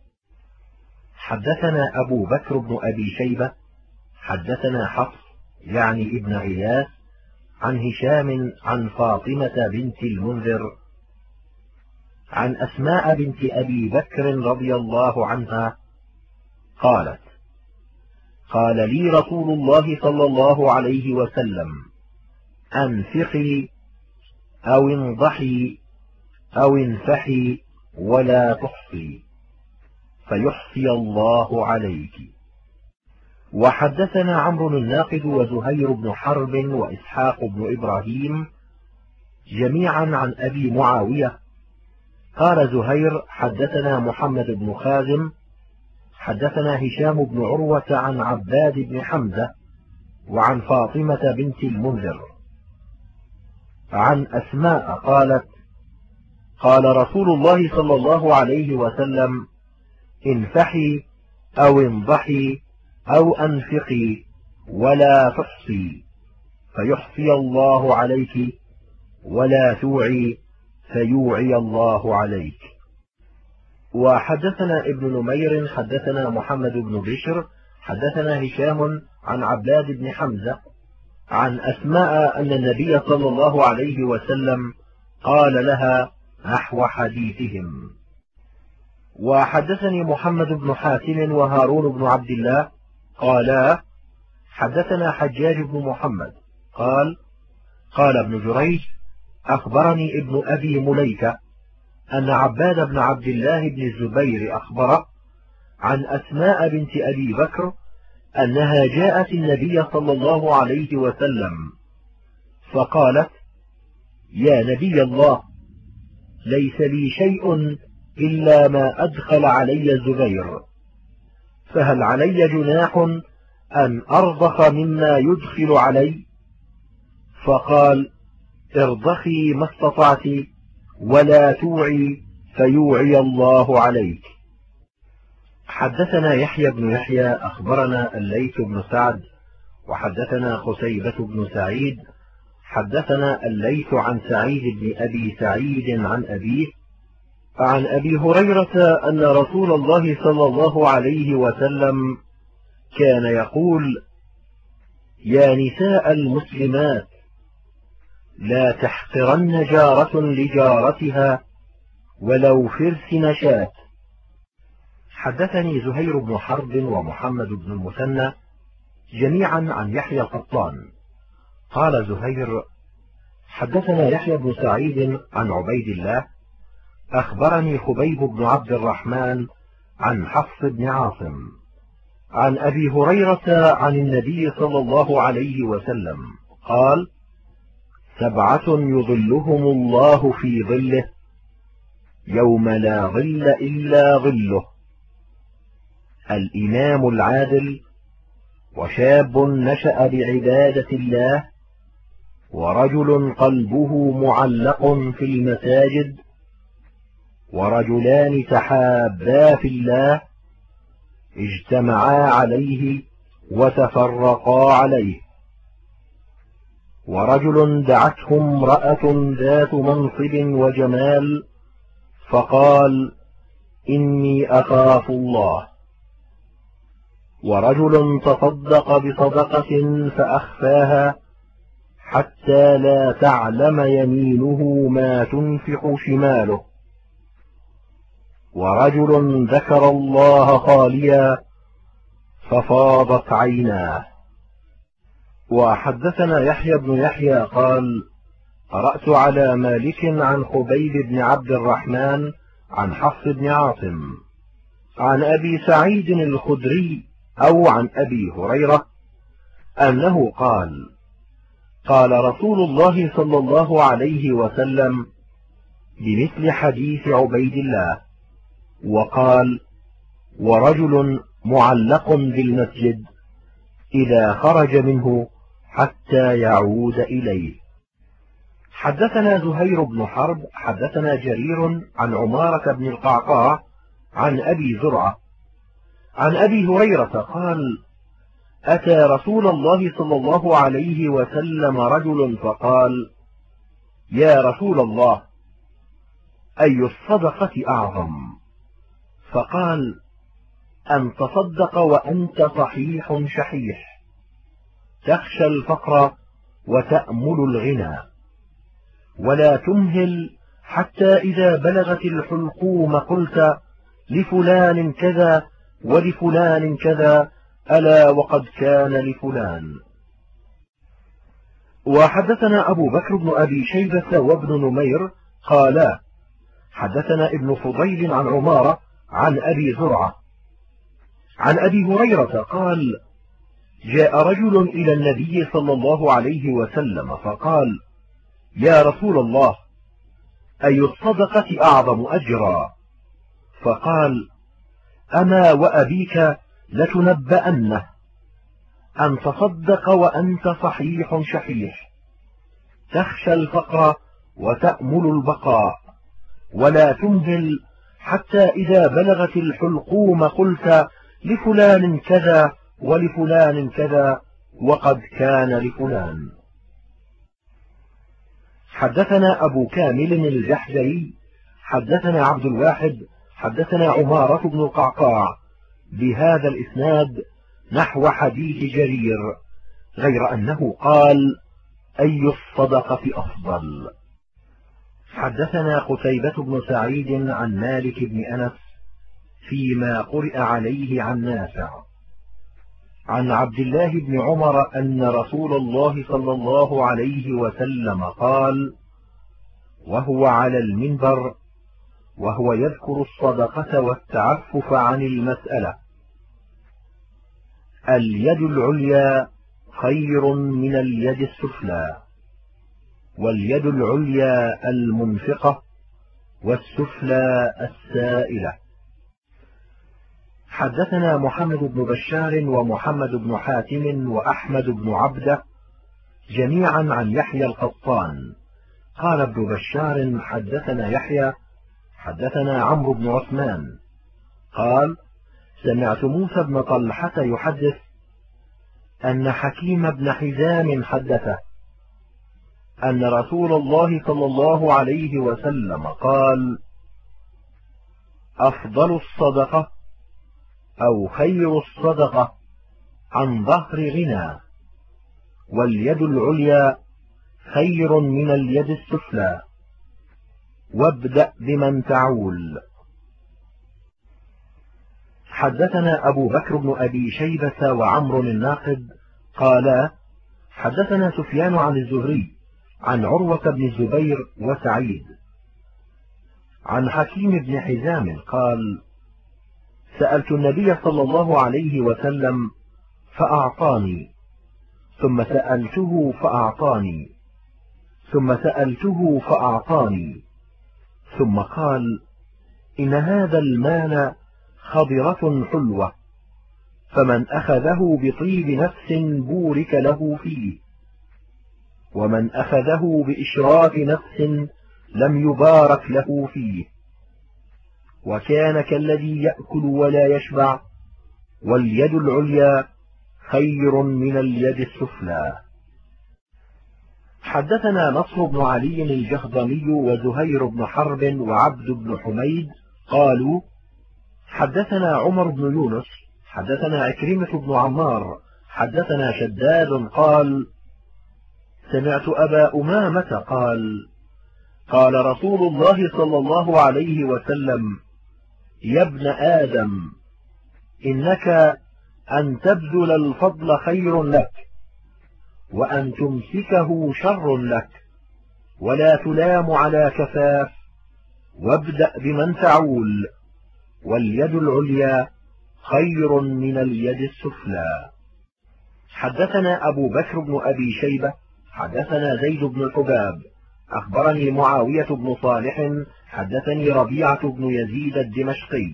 حدثنا أبو بكر بن أبي شيبة حدثنا حفص يعني ابن غياث عن هشام عن فاطمة بنت المنذر عن أسماء بنت أبي بكر رضي الله عنها قالت: قال لي رسول الله صلى الله عليه وسلم: أنفقي أو انضحي أو انفحي ولا تحصي فيحصي الله عليك. وحدثنا عمرو الناقد وزهير بن حرب وإسحاق بن إبراهيم جميعا عن أبي معاوية قال زهير: حدثنا محمد بن خازم حدثنا هشام بن عروة عن عباد بن حمزة وعن فاطمة بنت المنذر عن أسماء قالت: قال رسول الله صلى الله عليه وسلم: انفحي أو انضحي أو أنفقي ولا تحصي فيحصي الله عليك ولا توعي فيوعي الله عليك. وحدثنا ابن نمير حدثنا محمد بن بشر حدثنا هشام عن عباد بن حمزة عن أسماء أن النبي صلى الله عليه وسلم قال لها نحو حديثهم. وحدثني محمد بن حاتم وهارون بن عبد الله قالا: حدثنا حجاج بن محمد قال ابن جريج: أخبرني ابن أبي مليكة أن عباد بن عبد الله بن الزبير أخبره عن أسماء بنت أبي بكر أنها جاءت النبي صلى الله عليه وسلم فقالت: يا نبي الله، ليس لي شيء إلا ما أدخل علي الزبير، فهل علي جناح أن أرضخ مما يدخل علي؟ فقال: ارضخي ما استطعت ولا توعي فيوعي الله عليك. حدثنا يحيى بن يحيى أخبرنا الليث بن سعد وحدثنا قتيبة بن سعيد حدثنا الليث عن سعيد بن أبي سعيد عن أبيه عن أبي هريرة أن رسول الله صلى الله عليه وسلم كان يقول: يا نساء المسلمات، لا تحقرن جارة لجارتها ولو فرس نشاة. حدثني زهير بن حرب ومحمد بن المثنى جميعا عن يحيى القطان قال زهير: حدثنا يحيى بن سعيد عن عبيد الله أخبرني خبيب بن عبد الرحمن عن حفص بن عاصم عن أبي هريرة عن النبي صلى الله عليه وسلم قال: 7 يظلهم الله في ظله يوم لا ظل إلا ظله: الإمام العادل، وشاب نشأ بعبادة الله، ورجل قلبه معلق في المساجد، ورجلان تحابا في الله اجتمعا عليه وتفرقا عليه، ورجل دعته امرأة ذات منصب وجمال فقال: إني أخاف الله، ورجل تصدق بصدقة فأخفاها حتى لا تعلم يمينه ما تنفق شماله، ورجل ذكر الله خاليا ففاضت عيناه. وحدثنا يحيى بن يحيى قال: قرأت على مالك عن خبيب بن عبد الرحمن عن حفص بن عاصم عن أبي سعيد الخدري أو عن أبي هريرة أنه قال: قال رسول الله صلى الله عليه وسلم بمثل حديث عبيد الله، وقال: ورجل معلق بالمسجد إذا خرج منه حتى يعود إليه. حدثنا زهير بن حرب حدثنا جرير عن عمارة بن القعقاع عن أبي زرعة عن أبي هريرة قال: أتى رسول الله صلى الله عليه وسلم رجل فقال: يا رسول الله، أي الصدقة أعظم؟ فقال: أن تصدق وأنت صحيح شحيح، تخشى الفقر وتأمل الغنى، ولا تمهل حتى إذا بلغت الحلقوم قلت لفلان كذا ولفلان كذا، ألا وقد كان لفلان. وحدثنا أبو بكر بن أبي شيبة وابن نمير قالا حدثنا ابن فضيل عن عمارة عن أبي زرعة عن أبي هريرة قال جاء رجل إلى النبي صلى الله عليه وسلم فقال يا رسول الله، أي الصدقة أعظم أجرا؟ فقال أما وأبيك لتنبأنه أن تصدق وأنت صحيح شحيح، تخشى الفقر وتأمل البقاء، ولا تمهل حتى إذا بلغت الحلقوم قلت لفلان كذا ولفلان كذا وقد كان لفلان. حدثنا أبو كامل الجحدري حدثنا عبد الواحد حدثنا عمارة بن القعقاع بهذا الإسناد نحو حديث جرير، غير أنه قال أي الصدقة أفضل. حدثنا قتيبة بن سعيد عن مالك بن أنس فيما قرئ عليه عن نافع عن عبد الله بن عمر أن رسول الله صلى الله عليه وسلم قال وهو على المنبر وهو يذكر الصدقة والتعفف عن المسألة: اليد العليا خير من اليد السفلى، واليد العليا المنفقة والسفلى السائلة. حدثنا محمد بن بشار ومحمد بن حاتم وأحمد بن عبده جميعا عن يحيى القطان قال ابن بشار حدثنا يحيى حدثنا عمرو بن عثمان قال سمعت موسى بن طلحة يحدث أن حكيم بن حزام حدثه أن رسول الله صلى الله عليه وسلم قال أفضل الصدقة أو خير الصدقة عن ظهر غنى، واليد العليا خير من اليد السفلى، وابدأ بمن تعول. حدثنا أبو بكر بن أبي شيبة وعمر الناقد قالا حدثنا سفيان عن الزهري عن عروة بن الزبير وسعيد عن حكيم بن حزام قال سألت النبي صلى الله عليه وسلم فأعطاني، ثم سألته فأعطاني، ثم سألته فأعطاني، ثم قال إن هذا المال خضرة حلوة، فمن أخذه بطيب نفس بورك له فيه، ومن أخذه بإشراف نفس لم يبارك له فيه، وكان كالذي يأكل ولا يشبع، واليد العليا خير من اليد السفلى. حدثنا نصر بن علي الجهضمي وزهير بن حرب وعبد بن حميد قالوا حدثنا عمر بن يونس حدثنا عكرمة بن عمار حدثنا شداد قال سمعت أبا أمامة قال قال رسول الله صلى الله عليه وسلم يا ابن آدم إنك أن تبذل الفضل خير لك، وأن تمسكه شر لك، ولا تلام على كفاف، وابدأ بمن تعول، واليد العليا خير من اليد السفلى. حدثنا أبو بكر بن أبي شيبة حدثنا زيد بن الحباب أخبرني معاوية بن صالح حدثني ربيعة بن يزيد الدمشقي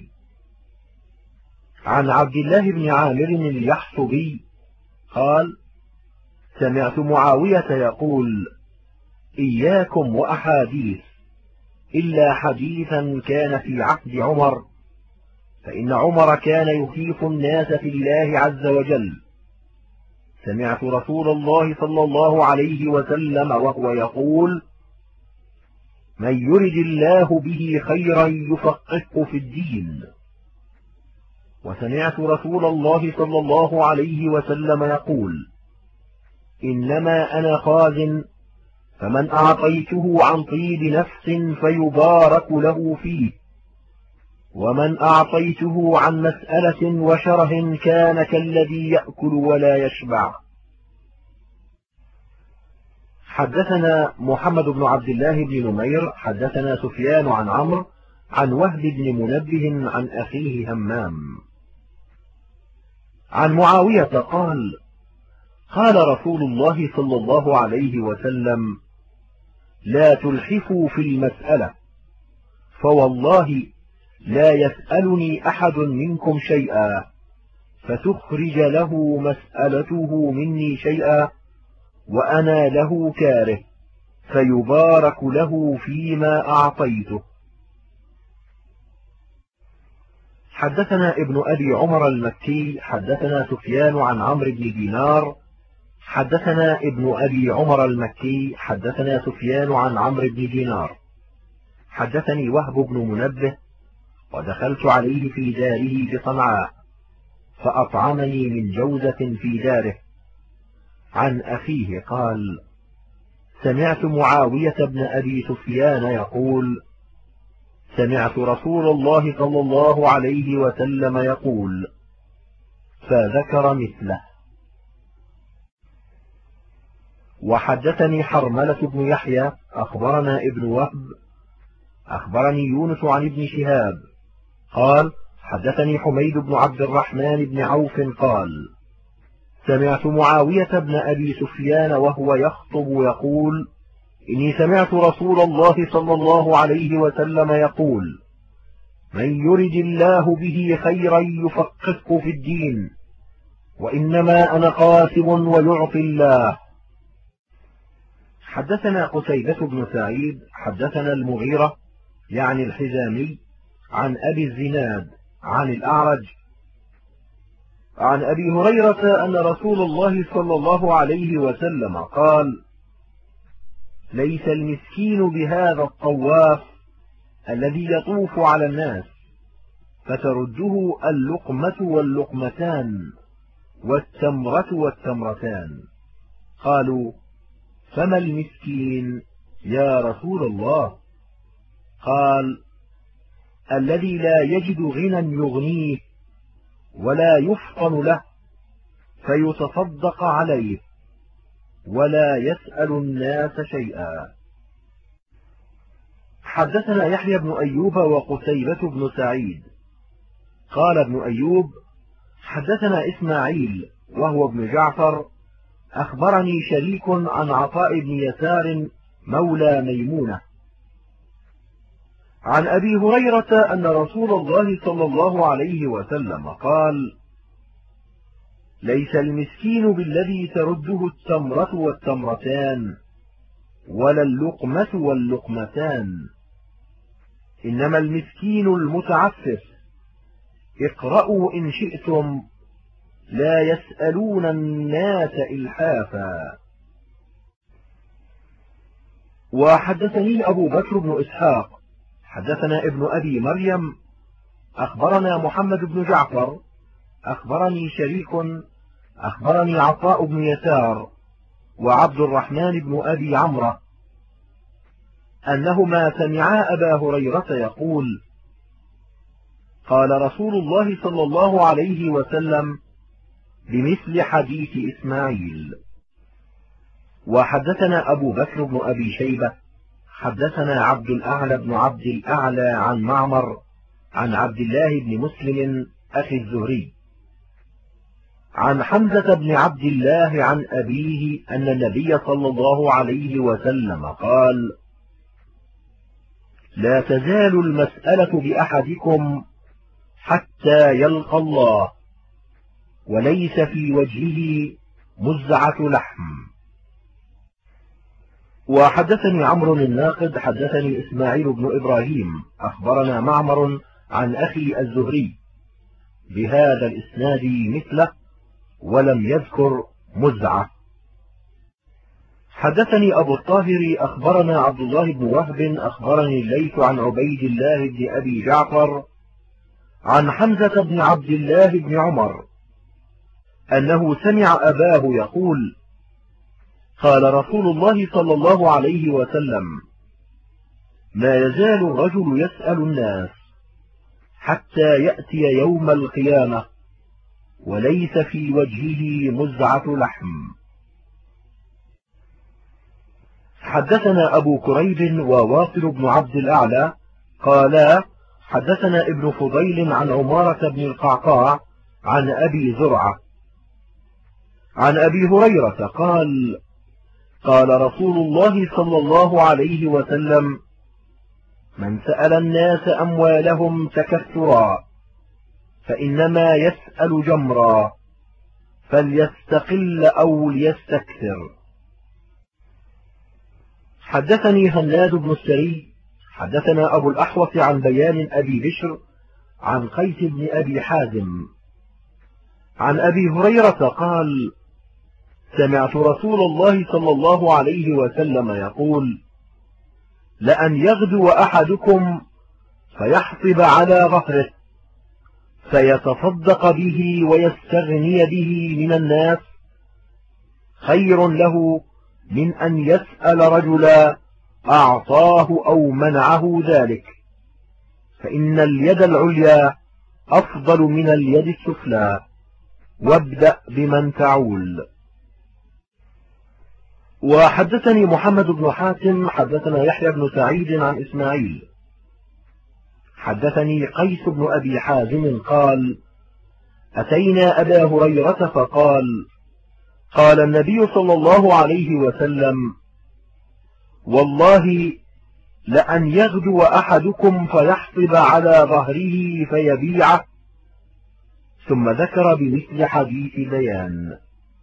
عن عبد الله بن عامر اليحصبي قال سمعت معاوية يقول إياكم وأحاديث إلا حديثا كان في عهد عمر، فإن عمر كان يخيف الناس في الله عز وجل. سمعت رسول الله صلى الله عليه وسلم وهو يقول من يرد الله به خيرا يفقهه في الدين. وسمعت رسول الله صلى الله عليه وسلم يقول إنما أنا خازن فمن أعطيته عن طيب نفس فيبارك له فيه، ومن أعطيته عن مسألة وشره كان كالذي يأكل ولا يشبع. حدثنا محمد بن عبد الله بن نمير حدثنا سفيان عن عمرو عن وهب بن منبه عن أخيه همام عن معاوية قال: قال رسول الله صلى الله عليه وسلم: لا تلحفوا في المسألة، فوالله لا يسألني أحد منكم شيئا فتخرج له مسألته مني شيئا وأنا له كاره، فيبارك له فيما أعطيته. حدثنا ابن أبي عمر المكي حدثنا سفيان عن عمرو بن دينار حدثنا ابن أبي عمر المكي حدثنا سفيان عن عمرو بن دينار حدثني وهب بن منبه: ودخلت عليه في داره بصنعاء فأطعمني من جوزة في داره. عن أخيه قال: سمعت معاوية بن أبي سفيان يقول: سمعت رسول الله صلى الله عليه وسلم يقول، فذكر مثله. وحدثني حرملة بن يحيى أخبرنا ابن وهب أخبرني يونس عن ابن شهاب قال: حدثني حميد بن عبد الرحمن بن عوف قال: سمعت معاوية بن أبي سفيان وهو يخطب يقول: إني سمعت رسول الله صلى الله عليه وسلم يقول: من يرد الله به خيرا يفقهه في الدين، وإنما أنا قاسم ويعطي الله. حدثنا قتيبة بن سعيد حدثنا المغيرة يعني الحزامي عن أبي الزناد عن الأعرج عن أبي هريرة أن رسول الله صلى الله عليه وسلم قال: ليس المسكين بهذا الطواف الذي يطوف على الناس فترده اللقمة واللقمتان والتمرة والتمرتان. قالوا: فما المسكين يا رسول الله؟ قال: الذي لا يجد غنى يغنيه ولا يفطن له فيتصدق عليه ولا يسأل الناس شيئا. حدثنا يحيى بن أيوب وقتيبة بن سعيد قال ابن أيوب: حدثنا إسماعيل وهو ابن جعفر أخبرني شريك عن عطاء بن يسار مولى ميمونة عن أبي هريرة أن رسول الله صلى الله عليه وسلم قال: ليس المسكين بالذي ترده التمرة والتمرتان ولا اللقمة واللقمتان، إنما المسكين المتعفف. اقرأوا إن شئتم: لا يسألون الناس إلحافا. وحدثني أبو بكر بن إسحاق حدثنا ابن أبي مريم أخبرنا محمد بن جعفر أخبرني شريك أخبرني عطاء بن يسار وعبد الرحمن بن أبي عمرو أنهما سمعا أبا هريرة يقول: قال رسول الله صلى الله عليه وسلم بمثل حديث إسماعيل. وحدثنا أبو بكر بن أبي شيبة حدثنا عبد الأعلى بن عبد الأعلى عن معمر عن عبد الله بن مسلم أخي الزهري عن حمزة بن عبد الله عن أبيه أن النبي صلى الله عليه وسلم قال: لا تزال المسألة بأحدكم حتى يلقى الله وليس في وجهه مزعة لحم. وحدثني عمرو الناقد حدثني إسماعيل بن إبراهيم أخبرنا معمر عن أخي الزهري بهذا الإسناد مثله ولم يذكر مزعة. حدثني أبو الطاهر أخبرنا عبد الله بن وهب أخبرني الليث عن عبيد الله بن أبي جعفر عن حمزة بن عبد الله بن عمر أنه سمع أباه يقول: قال رسول الله صلى الله عليه وسلم: ما يزال الرجل يسأل الناس حتى يأتي يوم القيامة وليس في وجهه مزعة لحم. حدثنا أبو كريب وواصل بن عبد الأعلى قالا حدثنا ابن فضيل عن عمارة بن القعقاع عن أبي زرعة عن أبي هريرة قال: قال رسول الله صلى الله عليه وسلم: من سأل الناس أموالهم تكثرا فإنما يسأل جمرا، فليستقل أو ليستكثر. حدثني هناد بن السري حدثنا أبو الأحوص عن بيان أبي بشر عن قيس بن أبي حازم عن أبي هريرة قال: سمعت رسول الله صلى الله عليه وسلم يقول: لأن يغدو أحدكم فيحطب على ظهره فيتصدق به ويستغني به من الناس خير له من أن يسأل رجلا أعطاه أو منعه ذلك، فإن اليد العليا أفضل من اليد السفلى، وابدأ بمن تعول. وحدثني محمد بن حاتم حدثنا يحيى بن سعيد عن إسماعيل حدثني قيس بن أبي حازم قال: أتينا أبا هريرة فقال: قال النبي صلى الله عليه وسلم: والله لأن يغدو أحدكم فيحطب على ظهره فيبيعه، ثم ذكر بمثل حديث بيان.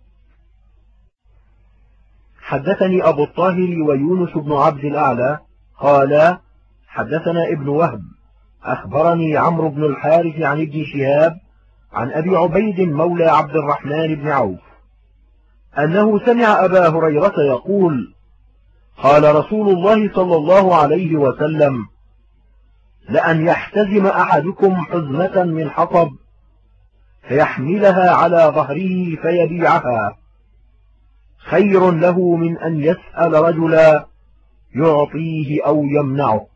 حدثني أبو الطاهر ويونس بن عبد الأعلى قال حدثنا ابن وهب أخبرني عمرو بن الحارث عن ابن شهاب عن أبي عبيد مولى عبد الرحمن بن عوف أنه سمع أبا هريرة يقول: قال رسول الله صلى الله عليه وسلم: لأن يحتزم أحدكم حزمة من حطب فيحملها على ظهره فيبيعها خير له من أن يسأل رجلا يعطيه أو يمنعه.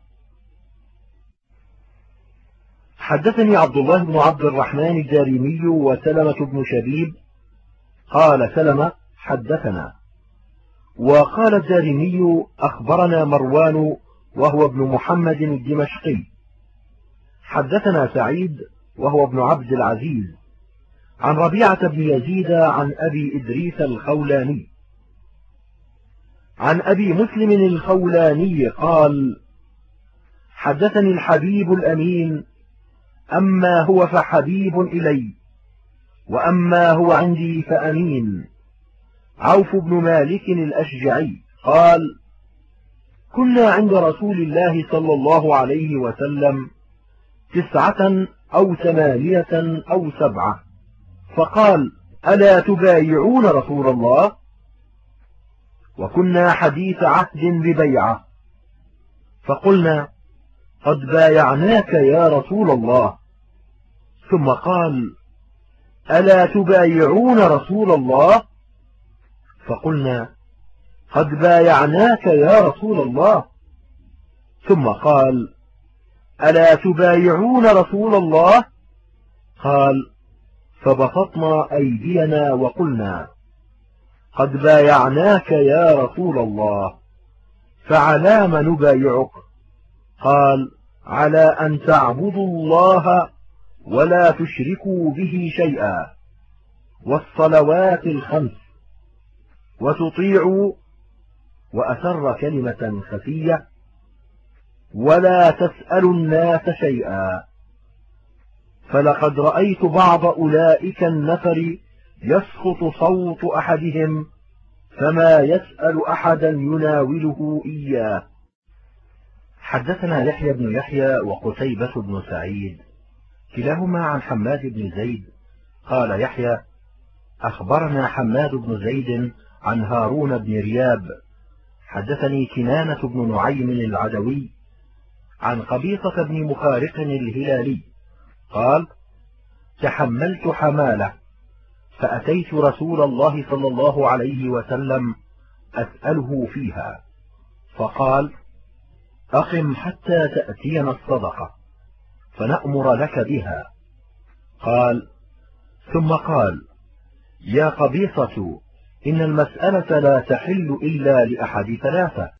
حدثني عبد الله بن عبد الرحمن الدارمي وسلمة بن شبيب قال سلمة: حدثنا. وقال الدارمي: أخبرنا مروان وهو ابن محمد الدمشقي حدثنا سعيد وهو ابن عبد العزيز عن ربيعة بن يزيد عن أبي إدريس الخولاني عن أبي مسلم الخولاني قال: حدثني الحبيب الأمين: أما هو فحبيب إلي، وأما هو عندي فأمين، عوف بن مالك الأشجعي قال: كنا عند رسول الله صلى الله عليه وسلم 9 أو 8 أو 7، فقال: ألا تبايعون رسول الله؟ وكنا حديث عهد ببيعة، فقلنا: قد بايعناك يا رسول الله. ثم قال: ألا تبايعون رسول الله؟ فقلنا: قد بايعناك يا رسول الله. ثم قال: ألا تبايعون رسول الله؟ قال: فبسطنا أيدينا وقلنا: قد بايعناك يا رسول الله، فعلام نبايعك؟ قال: على أن تعبدوا الله ولا تشركوا به شيئا، والصلوات الخمس، وتطيعوا، وأسر كلمة خفية: ولا تسألوا الناس شيئا. فلقد رأيت بعض أولئك النفر يسقط صوت أحدهم فما يسأل أحدا يناوله إياه. حدثنا يحيى بن يحيى وقتيبة بن سعيد كلاهما عن حماد بن زيد قال يحيى: أخبرنا حماد بن زيد عن هارون بن رياب حدثني كنانة بن نعيم العدوي عن قبيصة بن مخارق الهلالي قال: تحملت حمالة فأتيت رسول الله صلى الله عليه وسلم أسأله فيها، فقال: أقم حتى تأتينا الصدقة فنأمر لك بها. قال: ثم قال: يا قبيصة، إن المسألة لا تحل إلا لأحد ثلاثة: